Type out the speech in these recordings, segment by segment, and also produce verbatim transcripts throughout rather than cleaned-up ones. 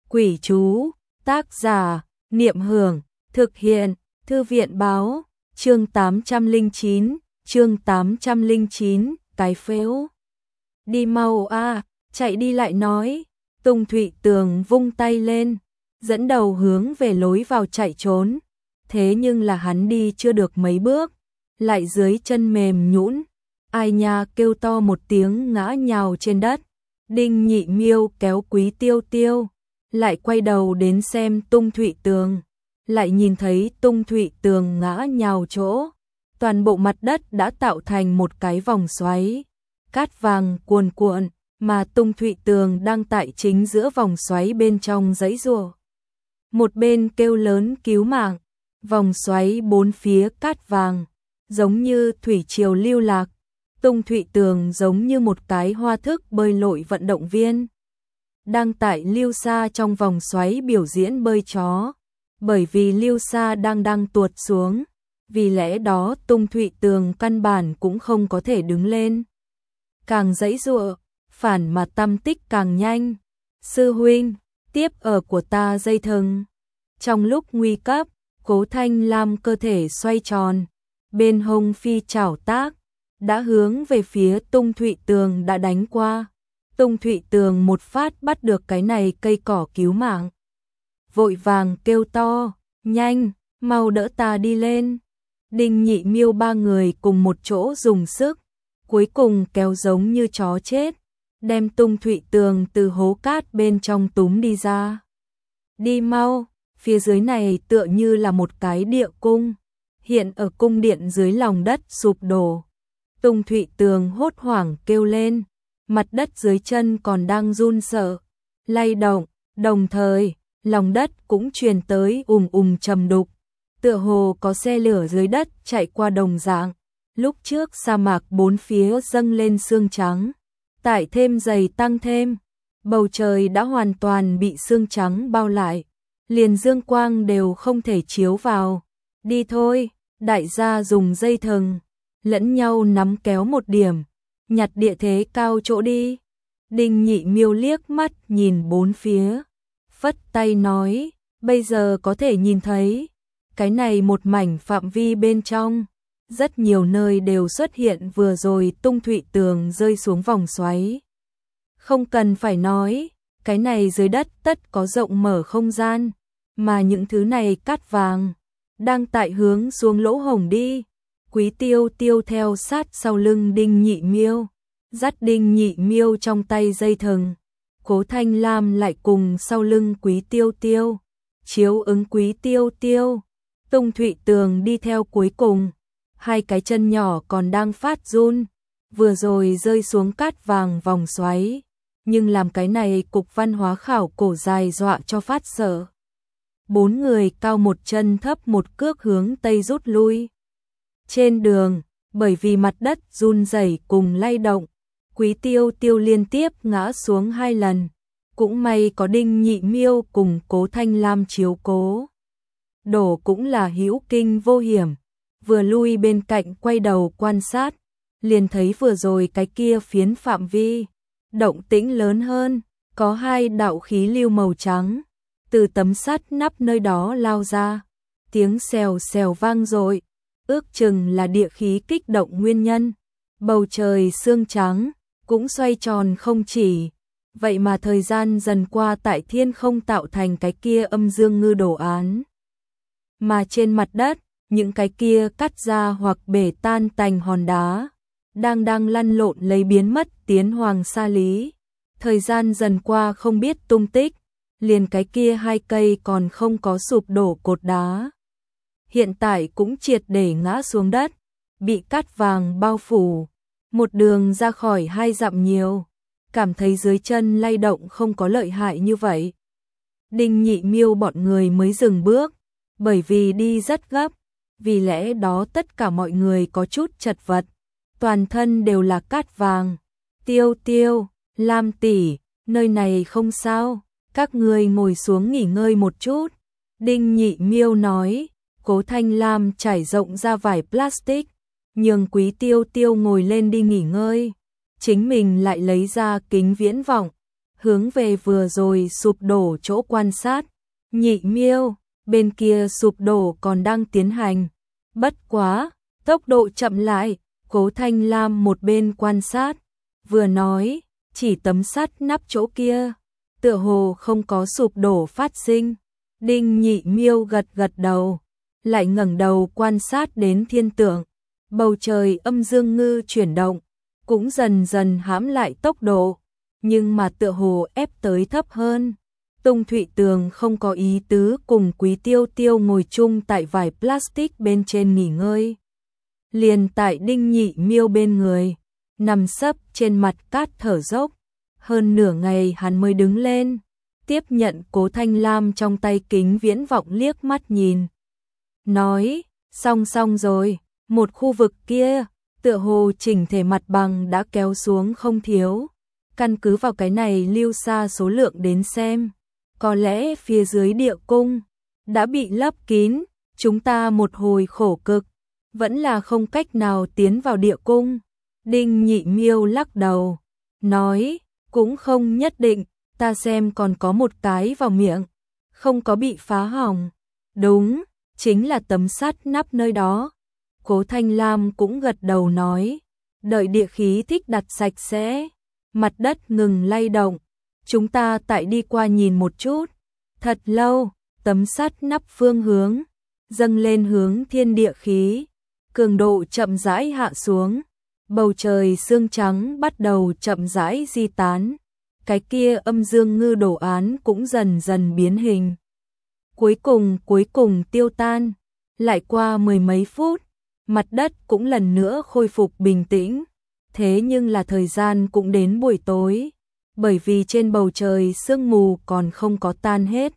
Quỷ chú, tác giả, Niệm Hưởng, thực hiện, Thư viện báo, chương tám trăm lẻ chín, chương tám trăm lẻ chín, cái phếu. Đi mau a, chạy đi lại nói, Tùng Thụy Tường vung tay lên, dẫn đầu hướng về lối vào chạy trốn. Thế nhưng là hắn đi chưa được mấy bước, lại dưới chân mềm nhũn, ai nha kêu to một tiếng ngã nhào trên đất. Đinh Nhị Miêu kéo Quý Tiêu Tiêu, lại quay đầu đến xem Tung Thụy Tường, lại nhìn thấy Tung Thụy Tường ngã nhào chỗ, toàn bộ mặt đất đã tạo thành một cái vòng xoáy, cát vàng cuồn cuộn, mà Tung Thụy Tường đang tại chính giữa vòng xoáy bên trong giãy giụa. Một bên kêu lớn cứu mạng, vòng xoáy bốn phía cát vàng, giống như thủy triều lưu lạc. Tung Thụy Tường giống như một cái hoa thức bơi lội vận động viên, đang tại lưu xa trong vòng xoáy biểu diễn bơi chó, bởi vì lưu xa đang đang tuột xuống, vì lẽ đó Tung Thụy Tường căn bản cũng không có thể đứng lên. Càng giãy giụa, phản mà tâm tích càng nhanh. Sư huynh, tiếp ở của ta dây thừng. Trong lúc nguy cấp, Cố Thanh Lam cơ thể xoay tròn, bên hông phi chảo tác, đã hướng về phía Tung Thụy Tường đã đánh qua. Tung Thụy Tường một phát bắt được cái này cây cỏ cứu mạng, vội vàng kêu to, nhanh, mau đỡ ta đi lên. Đinh Nhị Miêu ba người cùng một chỗ dùng sức, cuối cùng kéo giống như chó chết, đem Tung Thụy Tường từ hố cát bên trong túm đi ra. Đi mau, phía dưới này tựa như là một cái địa cung, hiện ở cung điện dưới lòng đất sụp đổ. Tung Thụy Tường hốt hoảng kêu lên, mặt đất dưới chân còn đang run sợ, lay động, đồng thời, lòng đất cũng truyền tới ùm ùm trầm đục, tựa hồ có xe lửa dưới đất chạy qua đồng dạng. Lúc trước sa mạc bốn phía dâng lên sương trắng, tại thêm dày tăng thêm, bầu trời đã hoàn toàn bị sương trắng bao lại, liền dương quang đều không thể chiếu vào. Đi thôi, đại gia dùng dây thừng lẫn nhau nắm kéo một điểm, nhặt địa thế cao chỗ đi. Đinh Nhị Miêu liếc mắt nhìn bốn phía, phất tay nói, bây giờ có thể nhìn thấy, cái này một mảnh phạm vi bên trong, rất nhiều nơi đều xuất hiện vừa rồi Tung Thụy Tường rơi xuống vòng xoáy. Không cần phải nói, cái này dưới đất tất có rộng mở không gian, mà những thứ này cát vàng, đang tại hướng xuống lỗ hổng đi. Quý Tiêu Tiêu theo sát sau lưng Đinh Nhị Miêu, dắt Đinh Nhị Miêu trong tay dây thừng. Cố Thanh Lam lại cùng sau lưng Quý Tiêu Tiêu, chiếu ứng Quý Tiêu Tiêu. Tung Thụy Tường đi theo cuối cùng, hai cái chân nhỏ còn đang phát run, vừa rồi rơi xuống cát vàng vòng xoáy, nhưng làm cái này cục văn hóa khảo cổ dài dọa cho phát sợ. Bốn người cao một chân thấp một cước hướng tây rút lui. Trên đường, bởi vì mặt đất run rẩy cùng lay động, Quý Tiêu Tiêu liên tiếp ngã xuống hai lần, cũng may có Đinh Nhị Miêu cùng Cố Thanh Lam chiếu cố. Đổ cũng là hữu kinh vô hiểm, vừa lui bên cạnh quay đầu quan sát, liền thấy vừa rồi cái kia phiến phạm vi, động tĩnh lớn hơn, có hai đạo khí lưu màu trắng, từ tấm sắt nắp nơi đó lao ra, tiếng xèo xèo vang dội, ước chừng là địa khí kích động nguyên nhân. Bầu trời sương trắng, cũng xoay tròn không chỉ, vậy mà thời gian dần qua tại thiên không tạo thành cái kia âm dương ngư đồ án. Mà trên mặt đất, những cái kia cắt ra hoặc bể tan tành hòn đá, đang đang lăn lộn lấy biến mất tiến hoàng sa lý. Thời gian dần qua không biết tung tích, liền cái kia hai cây còn không có sụp đổ cột đá, hiện tại cũng triệt để ngã xuống đất, bị cát vàng bao phủ, một đường ra khỏi hai dặm nhiều, cảm thấy dưới chân lay động không có lợi hại như vậy. Đinh Nhị Miêu bọn người mới dừng bước, bởi vì đi rất gấp, vì lẽ đó tất cả mọi người có chút chật vật, toàn thân đều là cát vàng. Tiêu Tiêu, Lam tỷ, nơi này không sao, các ngươi ngồi xuống nghỉ ngơi một chút. Đinh Nhị Miêu nói. Cố Thanh Lam trải rộng ra vải plastic, nhường Quý Tiêu Tiêu ngồi lên đi nghỉ ngơi, chính mình lại lấy ra kính viễn vọng, hướng về vừa rồi sụp đổ chỗ quan sát. Nhị Miêu, bên kia sụp đổ còn đang tiến hành. Bất quá, tốc độ chậm lại, Cố Thanh Lam một bên quan sát, vừa nói, chỉ tấm sắt nắp chỗ kia, tựa hồ không có sụp đổ phát sinh. Đinh Nhị Miêu gật gật đầu, lại ngẩng đầu quan sát đến thiên tượng. Bầu trời âm dương ngư chuyển động, cũng dần dần hãm lại tốc độ, nhưng mà tựa hồ ép tới thấp hơn. Tung Thụy Tường không có ý tứ cùng Quý Tiêu Tiêu ngồi chung tại vải plastic bên trên nghỉ ngơi. Liền tại Đinh Nhị Miêu bên người, nằm sấp trên mặt cát thở dốc. Hơn nửa ngày hắn mới đứng lên, tiếp nhận Cố Thanh Lam trong tay kính viễn vọng liếc mắt nhìn. Nói, xong xong rồi, một khu vực kia, tựa hồ chỉnh thể mặt bằng đã kéo xuống không thiếu. Căn cứ vào cái này lưu xa số lượng đến xem, có lẽ phía dưới địa cung đã bị lấp kín, chúng ta một hồi khổ cực, vẫn là không cách nào tiến vào địa cung. Đinh Nhị Miêu lắc đầu, nói, cũng không nhất định, ta xem còn có một cái vào miệng, không có bị phá hỏng. Đúng, chính là tấm sắt nắp nơi đó. Cố Thanh Lam cũng gật đầu nói, đợi địa khí thích đặt sạch sẽ, mặt đất ngừng lay động, chúng ta tại đi qua nhìn một chút. Thật lâu, tấm sắt nắp phương hướng, dâng lên hướng thiên địa khí, cường độ chậm rãi hạ xuống, bầu trời sương trắng bắt đầu chậm rãi di tán, cái kia âm dương ngư đồ án cũng dần dần biến hình. Cuối cùng cuối cùng tiêu tan, lại qua mười mấy phút, mặt đất cũng lần nữa khôi phục bình tĩnh, thế nhưng là thời gian cũng đến buổi tối, bởi vì trên bầu trời sương mù còn không có tan hết.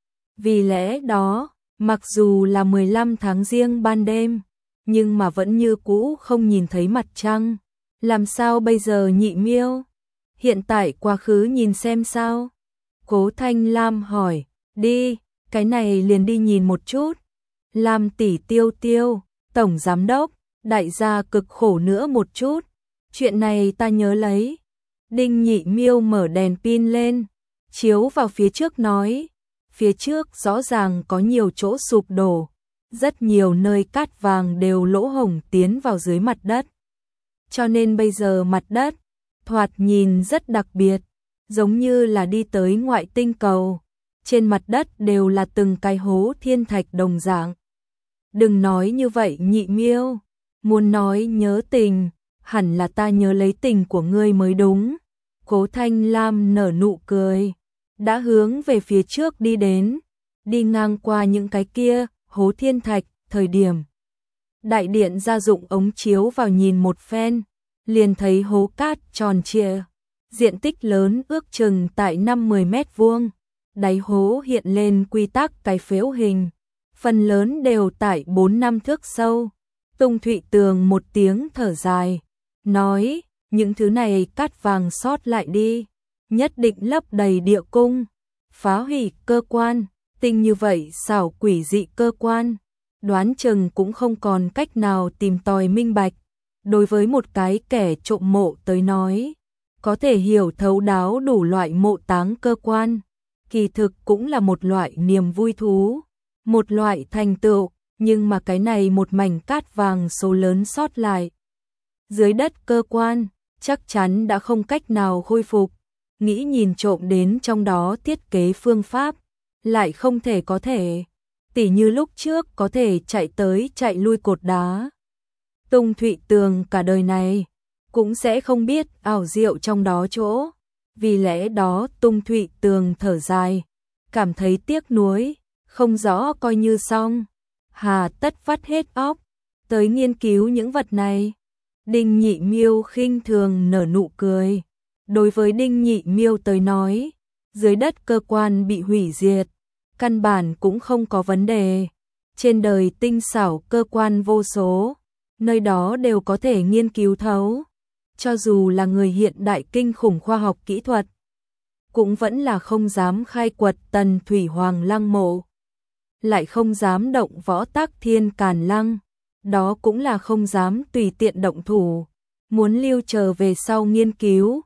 Vì lẽ đó, mặc dù là mười lăm tháng Giêng ban đêm, nhưng mà vẫn như cũ không nhìn thấy mặt trăng. Làm sao bây giờ Nhị Miêu? Hiện tại quá khứ nhìn xem sao? Cố Thanh Lam hỏi, đi, cái này liền đi nhìn một chút. Lam tỷ Tiêu Tiêu, tổng giám đốc, đại gia cực khổ nữa một chút. Chuyện này ta nhớ lấy. Đinh Nhị Miêu mở đèn pin lên, chiếu vào phía trước nói, phía trước rõ ràng có nhiều chỗ sụp đổ, rất nhiều nơi cát vàng đều lỗ hổng tiến vào dưới mặt đất. Cho nên bây giờ mặt đất, thoạt nhìn rất đặc biệt, giống như là đi tới ngoại tinh cầu. Trên mặt đất đều là từng cái hố thiên thạch đồng dạng. Đừng nói như vậy Nhị Miêu, muốn nói nhớ tình, hẳn là ta nhớ lấy tình của ngươi mới đúng. Cố Thanh Lam nở nụ cười, đã hướng về phía trước đi đến, đi ngang qua những cái kia hố thiên thạch, thời điểm đại điện gia dụng ống chiếu vào nhìn một phen, liền thấy hố cát tròn trịa, diện tích lớn ước chừng tại năm mười mét vuông, đáy hố hiện lên quy tắc cái phếu hình, phần lớn đều tại bốn năm thước sâu. Tung Thụy Tường một tiếng thở dài, nói, những thứ này cát vàng sót lại đi, nhất định lấp đầy địa cung, phá hủy cơ quan, tinh như vậy xảo quỷ dị cơ quan, đoán chừng cũng không còn cách nào tìm tòi minh bạch. Đối với một cái kẻ trộm mộ tới nói, có thể hiểu thấu đáo đủ loại mộ táng cơ quan, kỳ thực cũng là một loại niềm vui thú, một loại thành tựu, nhưng mà cái này một mảnh cát vàng số lớn sót lại dưới đất cơ quan, chắc chắn đã không cách nào khôi phục, nghĩ nhìn trộm đến trong đó thiết kế phương pháp, lại không thể có thể, tỉ như lúc trước có thể chạy tới chạy lui cột đá. Tung Thụy Tường cả đời này cũng sẽ không biết ảo diệu trong đó chỗ, vì lẽ đó Tung Thụy Tường thở dài, cảm thấy tiếc nuối, không rõ coi như xong, hà tất vắt hết óc tới nghiên cứu những vật này. Đinh Nhị Miêu khinh thường nở nụ cười, đối với Đinh Nhị Miêu tới nói, dưới đất cơ quan bị hủy diệt, căn bản cũng không có vấn đề, trên đời tinh xảo cơ quan vô số, nơi đó đều có thể nghiên cứu thấu, cho dù là người hiện đại kinh khủng khoa học kỹ thuật, cũng vẫn là không dám khai quật Tần Thủy Hoàng lăng mộ, lại không dám động Võ Tắc Thiên Càn lăng, đó cũng là không dám tùy tiện động thủ, muốn lưu chờ về sau nghiên cứu,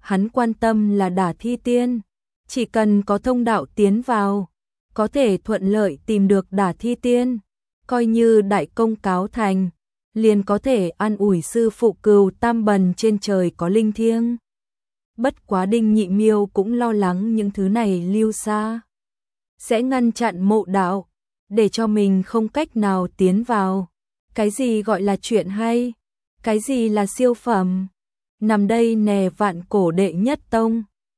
hắn quan tâm là đả thi tiên, chỉ cần có thông đạo tiến vào, có thể thuận lợi tìm được đả thi tiên, coi như đại công cáo thành, liền có thể an ủi sư phụ Cừu Tam Bần trên trời có linh thiêng. Bất quá Đinh Nhị Miêu cũng lo lắng những thứ này lưu xa sẽ ngăn chặn mộ đạo, để cho mình không cách nào tiến vào. Cái gì gọi là chuyện hay? Cái gì là siêu phẩm? Nằm đây nè vạn cổ đệ nhất tông.